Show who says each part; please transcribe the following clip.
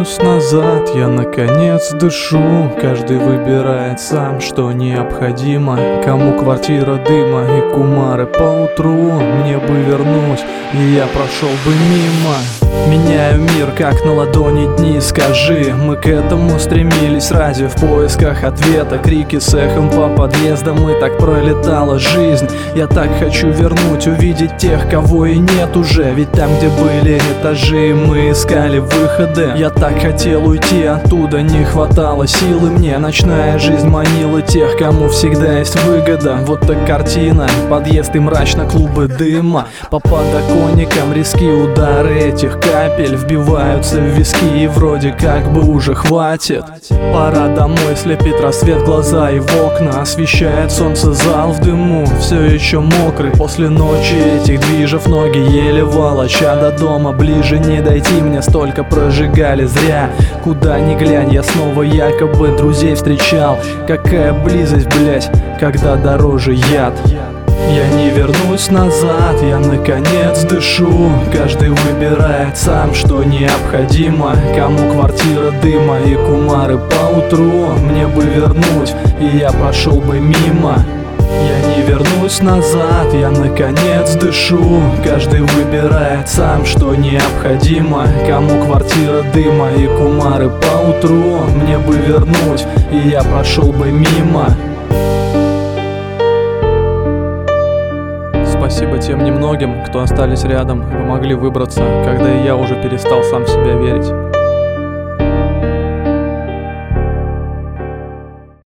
Speaker 1: вернусь назад, я наконец дышу. Каждый выбирает сам, что необходимо. Кому квартира дыма и кумары по утру. Мне бы вернуть, и я прошел бы мимо. Меняю мир, как на ладони дни, скажи. Мы к этому стремились разве в поисках ответа? Крики с эхом по подъездам, и так пролетала жизнь. Я так хочу вернуть, увидеть тех, кого и нет уже. Ведь там, где были этажи, мы искали выходы. Я так хотел уйти оттуда, не хватало силы мне. Ночная жизнь манила тех, кому всегда есть выгода. Вот так картина, подъезд и мрачно клубы дыма. По подоконникам резкие удары этих капель вбиваются в виски, и вроде как бы уже хватит. Пора домой, слепит рассвет глаза и в окна. Освещает солнце зал в дыму, все еще мокрый после ночи этих движев. Ноги еле волоча до дома, ближе не дойти мне, столько прожигали зря. Куда ни глянь, я снова якобы друзей встречал. Какая близость, блять, когда дороже яд. Я не вернусь назад, я наконец дышу. Каждый выбирает сам, что необходимо. Кому квартира дыма и кумары по утру. Мне бы вернуть, и я прошел бы мимо. Я не вернусь назад, я наконец дышу. Каждый выбирает сам, что необходимо. Кому квартира дыма и кумары по утру. Мне бы вернуть, и я прошел бы мимо. Спасибо тем немногим, кто остались рядом и помогли выбраться, когда и я уже перестал сам в себя верить.